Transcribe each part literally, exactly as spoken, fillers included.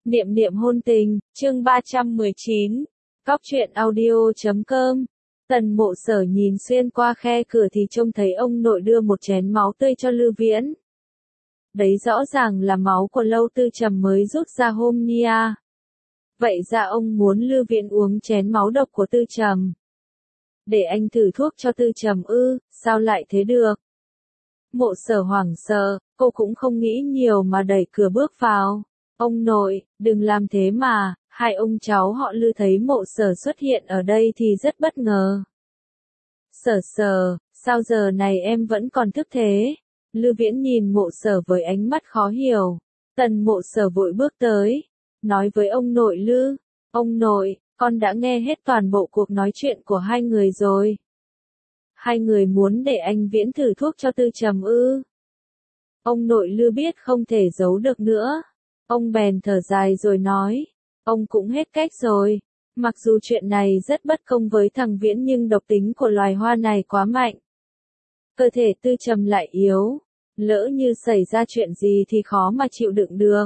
Niệm niệm hôn tình, chương ba trăm mười chín, Cóc truyện audio chấm com. Tần Mộ Sở nhìn xuyên qua khe cửa thì trông thấy ông nội đưa một chén máu tươi cho Lư Viễn. Đấy rõ ràng là máu của Lâu Tư Trầm mới rút ra hôm nia. Vậy ra ông muốn Lư Viễn uống chén máu độc của Tư Trầm. Để anh thử thuốc cho Tư Trầm ư, sao lại thế được? Mộ Sở hoảng sợ, cô cũng không nghĩ nhiều mà đẩy cửa bước vào. Ông nội, đừng làm thế mà, hai ông cháu họ Lư thấy Mộ Sở xuất hiện ở đây thì rất bất ngờ. Sở Sở, sao giờ này em vẫn còn thức thế? Lư Viễn nhìn Mộ Sở với ánh mắt khó hiểu. Tần Mộ Sở vội bước tới, nói với ông nội Lư, ông nội, con đã nghe hết toàn bộ cuộc nói chuyện của hai người rồi. Hai người muốn để anh Viễn thử thuốc cho Tư Trầm ư? Ông nội Lư biết không thể giấu được nữa. Ông bèn thở dài rồi nói, ông cũng hết cách rồi. Mặc dù chuyện này rất bất công với thằng Viễn nhưng độc tính của loài hoa này quá mạnh. Cơ thể Tư Trầm lại yếu, lỡ như xảy ra chuyện gì thì khó mà chịu đựng được.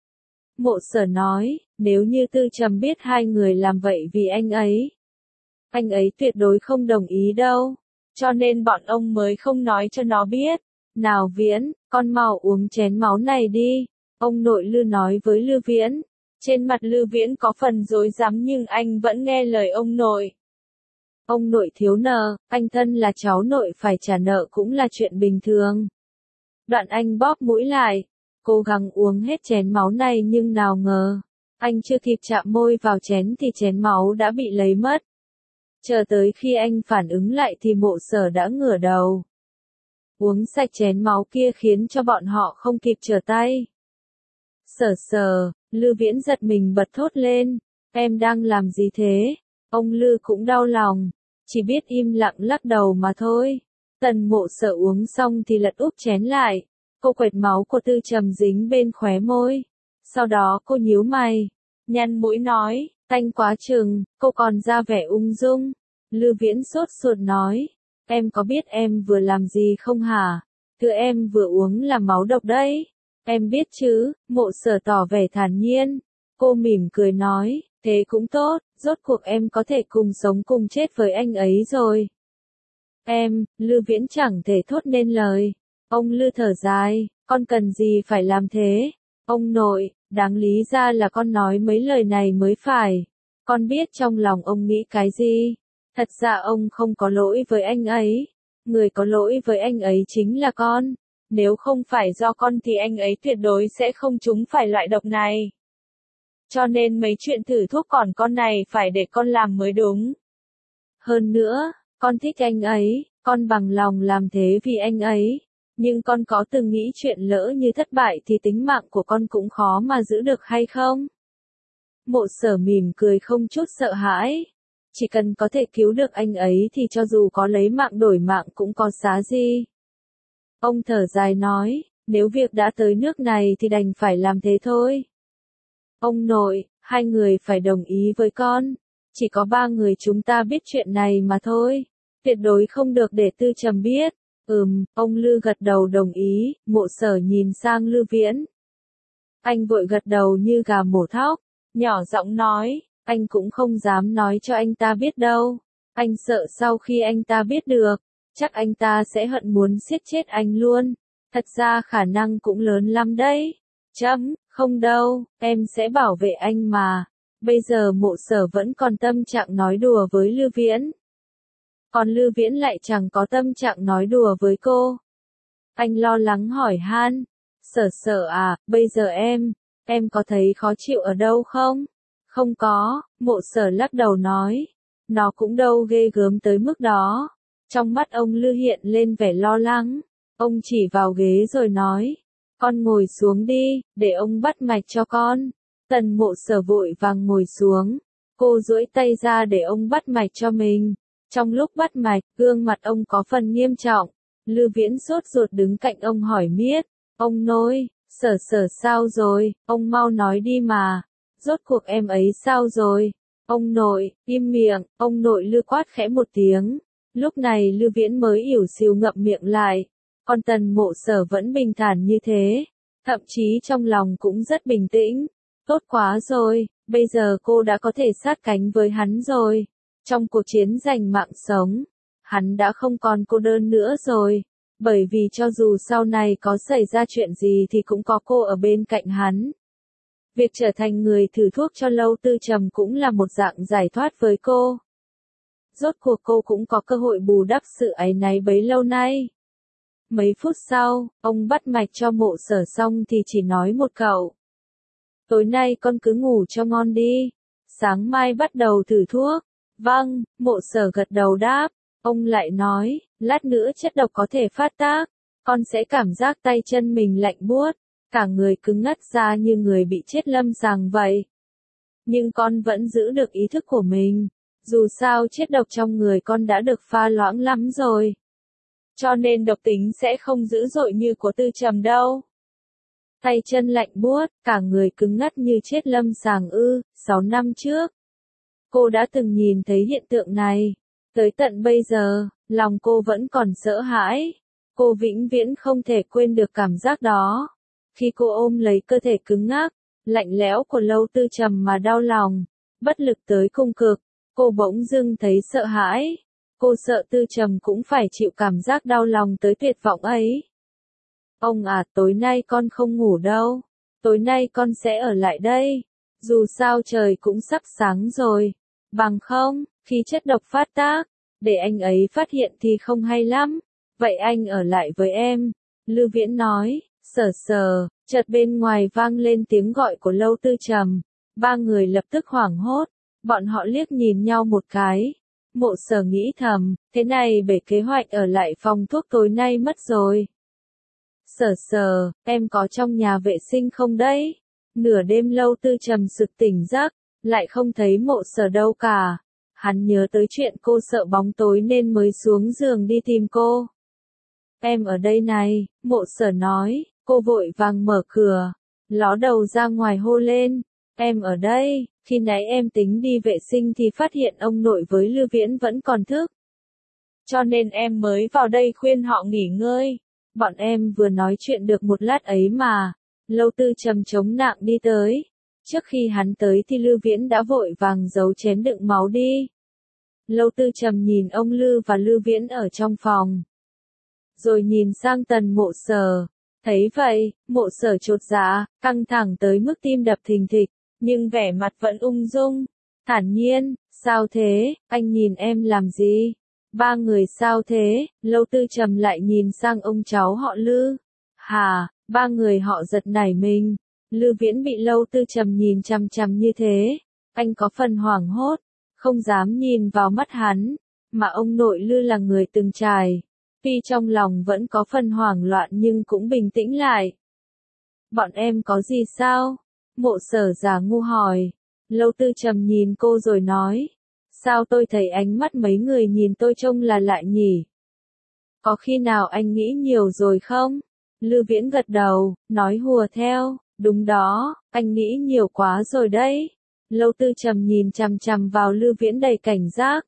Mộ Sở nói, nếu như Tư Trầm biết hai người làm vậy vì anh ấy, anh ấy tuyệt đối không đồng ý đâu. Cho nên bọn ông mới không nói cho nó biết. Nào Viễn, con mau uống chén máu này đi. Ông nội Lư nói với Lư Viễn. Trên mặt Lư Viễn có phần rối rắm nhưng anh vẫn nghe lời ông nội. Ông nội thiếu nợ, anh thân là cháu nội phải trả nợ cũng là chuyện bình thường. Đoạn anh bóp mũi lại, cố gắng uống hết chén máu này nhưng nào ngờ, anh chưa kịp chạm môi vào chén thì chén máu đã bị lấy mất. Chờ tới khi anh phản ứng lại thì Mộ Sở đã ngửa đầu. Uống sạch chén máu kia khiến cho bọn họ không kịp trở tay. Sở Sở, Lư Viễn giật mình bật thốt lên, em đang làm gì thế? Ông Lư cũng đau lòng, chỉ biết im lặng lắc đầu mà thôi. Tần Mộ Sở uống xong thì lật úp chén lại, cô quệt máu của Tư Trầm dính bên khóe môi. Sau đó cô nhíu mày, nhăn mũi nói, tanh quá chừng, cô còn ra vẻ ung dung. Lư Viễn sốt ruột nói, em có biết em vừa làm gì không hả? Thứ em vừa uống là máu độc đấy. Em biết chứ, Mộ Sở tỏ vẻ thản nhiên. Cô mỉm cười nói, thế cũng tốt, rốt cuộc em có thể cùng sống cùng chết với anh ấy rồi. Em, Lư Viễn chẳng thể thốt nên lời. Ông Lư thở dài, con cần gì phải làm thế? Ông nội, đáng lý ra là con nói mấy lời này mới phải. Con biết trong lòng ông nghĩ cái gì. Thật ra ông không có lỗi với anh ấy. Người có lỗi với anh ấy chính là con. Nếu không phải do con thì anh ấy tuyệt đối sẽ không trúng phải loại độc này. Cho nên mấy chuyện thử thuốc còn con này phải để con làm mới đúng. Hơn nữa, con thích anh ấy, con bằng lòng làm thế vì anh ấy. Nhưng con có từng nghĩ chuyện lỡ như thất bại thì tính mạng của con cũng khó mà giữ được hay không? Mộ Sở mỉm cười không chút sợ hãi. Chỉ cần có thể cứu được anh ấy thì cho dù có lấy mạng đổi mạng cũng có giá gì. Ông thở dài nói, nếu việc đã tới nước này thì đành phải làm thế thôi. Ông nội, hai người phải đồng ý với con. Chỉ có ba người chúng ta biết chuyện này mà thôi. Tuyệt đối không được để Tư Trầm biết. Ừm, ông Lư gật đầu đồng ý, Mộ Sở nhìn sang Lư Viễn. Anh vội gật đầu như gà mổ thóc, nhỏ giọng nói, anh cũng không dám nói cho anh ta biết đâu. Anh sợ sau khi anh ta biết được, chắc anh ta sẽ hận muốn giết chết anh luôn. Thật ra khả năng cũng lớn lắm đấy. Chấm, không đâu, em sẽ bảo vệ anh mà. Bây giờ Mộ Sở vẫn còn tâm trạng nói đùa với Lư Viễn. Còn Lư Viễn lại chẳng có tâm trạng nói đùa với cô. Anh lo lắng hỏi han, Sở Sở à, bây giờ em, em có thấy khó chịu ở đâu không? Không có, Mộ Sở lắc đầu nói, nó cũng đâu ghê gớm tới mức đó. Trong mắt ông Lư hiện lên vẻ lo lắng, ông chỉ vào ghế rồi nói, con ngồi xuống đi, để ông bắt mạch cho con. Tần Mộ Sở vội vàng ngồi xuống, cô duỗi tay ra để ông bắt mạch cho mình. Trong lúc bắt mạch, gương mặt ông có phần nghiêm trọng. Lư Viễn sốt ruột đứng cạnh ông hỏi miết, ông nội, Sở Sở sao rồi, ông mau nói đi mà, rốt cuộc em ấy sao rồi? Ông nội, im miệng, ông nội Lư quát khẽ một tiếng. Lúc này Lư Viễn mới ỉu xìu ngậm miệng lại. Còn Tần Mộ Sở vẫn bình thản như thế, thậm chí trong lòng cũng rất bình tĩnh. Tốt quá rồi, bây giờ cô đã có thể sát cánh với hắn rồi. Trong cuộc chiến giành mạng sống, hắn đã không còn cô đơn nữa rồi. Bởi vì cho dù sau này có xảy ra chuyện gì thì cũng có cô ở bên cạnh hắn. Việc trở thành người thử thuốc cho Lâu Tư Trầm cũng là một dạng giải thoát với cô. Rốt cuộc cô cũng có cơ hội bù đắp sự áy náy bấy lâu nay. Mấy phút sau, ông bắt mạch cho Mộ Sở xong thì chỉ nói một câu. Tối nay con cứ ngủ cho ngon đi. Sáng mai bắt đầu thử thuốc. Vâng, Mộ Sở gật đầu đáp. Ông lại nói, lát nữa chất độc có thể phát tác. Con sẽ cảm giác tay chân mình lạnh buốt. Cả người cứng ngắt ra như người bị chết lâm sàng vậy. Nhưng con vẫn giữ được ý thức của mình. Dù sao chất độc trong người con đã được pha loãng lắm rồi. Cho nên độc tính sẽ không dữ dội như của Tư Trầm đâu. Tay chân lạnh buốt, cả người cứng ngắt như chết lâm sàng ư, sáu năm trước. Cô đã từng nhìn thấy hiện tượng này. Tới tận bây giờ, lòng cô vẫn còn sợ hãi. Cô vĩnh viễn không thể quên được cảm giác đó. Khi cô ôm lấy cơ thể cứng ngắc, lạnh lẽo của Lâu Tư Trầm mà đau lòng, bất lực tới cùng cực, cô bỗng dưng thấy sợ hãi. Cô sợ Tư Trầm cũng phải chịu cảm giác đau lòng tới tuyệt vọng ấy. Ông à, tối nay con không ngủ đâu. Tối nay con sẽ ở lại đây. Dù sao trời cũng sắp sáng rồi. Bằng không, khi chất độc phát tác, để anh ấy phát hiện thì không hay lắm. Vậy anh ở lại với em. Lư Viễn nói, sờ sờ, chợt bên ngoài vang lên tiếng gọi của Lâu Tư Trầm. Ba người lập tức hoảng hốt. Bọn họ liếc nhìn nhau một cái. Mộ Sở nghĩ thầm, thế này bể kế hoạch ở lại phòng thuốc tối nay mất rồi. Sở sờ, em có trong nhà vệ sinh không đấy? Nửa đêm Lâu Tư Trầm sực tỉnh giấc, lại không thấy Mộ Sở đâu cả. Hắn nhớ tới chuyện cô sợ bóng tối nên mới xuống giường đi tìm cô. Em ở đây này, Mộ Sở nói, cô vội vàng mở cửa, ló đầu ra ngoài hô lên. Em ở đây, khi nãy em tính đi vệ sinh thì phát hiện ông nội với Lư Viễn vẫn còn thức. Cho nên em mới vào đây khuyên họ nghỉ ngơi. Bọn em vừa nói chuyện được một lát ấy mà. Lâu Tư Trầm chống nặng đi tới. Trước khi hắn tới thì Lư Viễn đã vội vàng giấu chén đựng máu đi. Lâu Tư Trầm nhìn ông Lư và Lư Viễn ở trong phòng. Rồi nhìn sang Tần Mộ Sở. Thấy vậy, Mộ Sở chột dạ, căng thẳng tới mức tim đập thình thịch. Nhưng vẻ mặt vẫn ung dung, thản nhiên. Sao thế, anh nhìn em làm gì? Ba người sao thế? Lâu Tư Trầm lại nhìn sang ông cháu họ Lư. Hà, ba người họ giật nảy mình. Lư Viễn bị Lâu Tư Trầm nhìn chằm chằm như thế. Anh có phần hoảng hốt, không dám nhìn vào mắt hắn. Mà ông nội Lư là người từng trải. Tuy trong lòng vẫn có phần hoảng loạn nhưng cũng bình tĩnh lại. Bọn em có gì sao? Mộ Sở giả ngu hỏi. Lâu Tư Trầm nhìn cô rồi nói. Sao tôi thấy ánh mắt mấy người nhìn tôi trông là lạ nhỉ? Có khi nào anh nghĩ nhiều rồi không? Lư Viễn gật đầu, nói hùa theo. Đúng đó, anh nghĩ nhiều quá rồi đấy. Lâu Tư Trầm nhìn chằm chằm vào Lư Viễn đầy cảnh giác.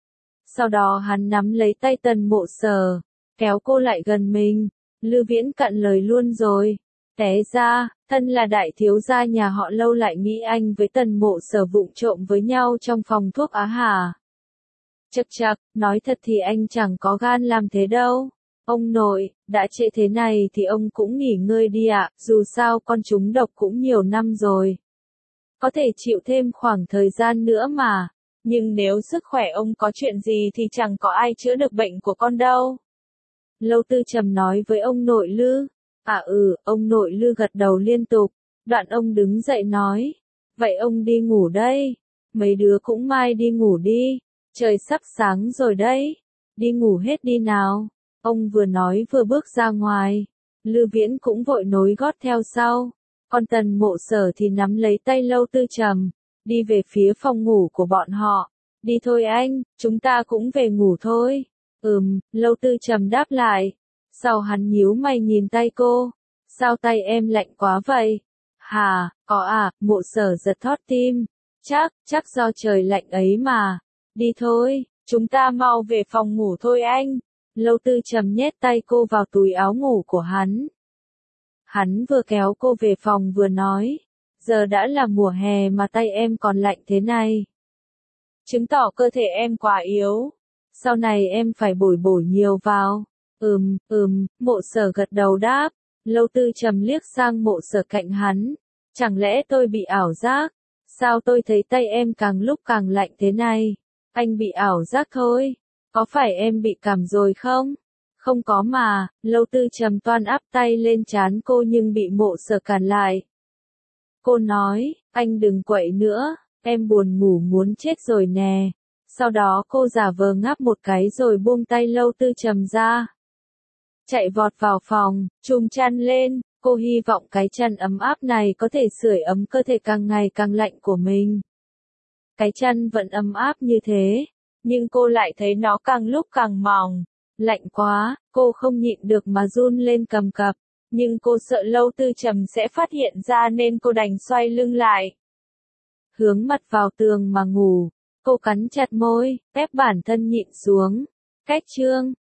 Sau đó hắn nắm lấy tay Tần Mộ Sở, kéo cô lại gần mình. Lư Viễn cạn lời luôn rồi. Té ra, thân là đại thiếu gia nhà họ Lâu lại nghĩ anh với Tần Mộ Sở vụng trộm với nhau trong phòng thuốc á hả? Chậc chậc, nói thật thì anh chẳng có gan làm thế đâu. Ông nội, đã trễ thế này thì ông cũng nghỉ ngơi đi ạ, dù sao con trúng độc cũng nhiều năm rồi. Có thể chịu thêm khoảng thời gian nữa mà. Nhưng nếu sức khỏe ông có chuyện gì thì chẳng có ai chữa được bệnh của con đâu. Lâu Tư Trầm nói với ông nội Lư. À ừ, ông nội Lư gật đầu liên tục. Đoạn ông đứng dậy nói. Vậy ông đi ngủ đây. Mấy đứa cũng mai đi ngủ đi. Trời sắp sáng rồi đấy. Đi ngủ hết đi nào. Ông vừa nói vừa bước ra ngoài. Lư Viễn cũng vội nối gót theo sau. Còn Tần Mộ Sở thì nắm lấy tay Lâu Tư Trầm. Đi về phía phòng ngủ của bọn họ. Đi thôi anh, chúng ta cũng về ngủ thôi. Ừm, Lâu Tư Trầm đáp lại. Sau hắn nhíu mày nhìn tay cô. Sao tay em lạnh quá vậy? Hà, có à, Mộ Sở giật thót tim. Chắc, chắc do trời lạnh ấy mà. Đi thôi, chúng ta mau về phòng ngủ thôi anh. Lâu Tư Trầm nhét tay cô vào túi áo ngủ của hắn. Hắn vừa kéo cô về phòng vừa nói. Giờ đã là mùa hè mà tay em còn lạnh thế này. Chứng tỏ cơ thể em quá yếu. Sau này em phải bồi bổ nhiều vào. Ừm, ừm, Mộ Sở gật đầu đáp. Lâu Tư Trầm liếc sang Mộ Sở cạnh hắn. Chẳng lẽ tôi bị ảo giác? Sao tôi thấy tay em càng lúc càng lạnh thế này? Anh bị ảo giác thôi. Có phải em bị cảm rồi không? Không có mà. Lâu Tư Trầm toan áp tay lên trán cô nhưng bị Mộ Sở cản lại. Cô nói, anh đừng quậy nữa, em buồn ngủ muốn chết rồi nè. Sau đó cô giả vờ ngáp một cái rồi buông tay Lâu Tư Trầm ra. Chạy vọt vào phòng, trùm chăn lên, cô hy vọng cái chăn ấm áp này có thể sưởi ấm cơ thể càng ngày càng lạnh của mình. Cái chăn vẫn ấm áp như thế, nhưng cô lại thấy nó càng lúc càng mỏng. Lạnh quá, cô không nhịn được mà run lên cầm cập. Nhưng cô sợ Lâu Tư Trầm sẽ phát hiện ra nên cô đành xoay lưng lại. Hướng mặt vào tường mà ngủ, cô cắn chặt môi, ép bản thân nhịn xuống. Cách chương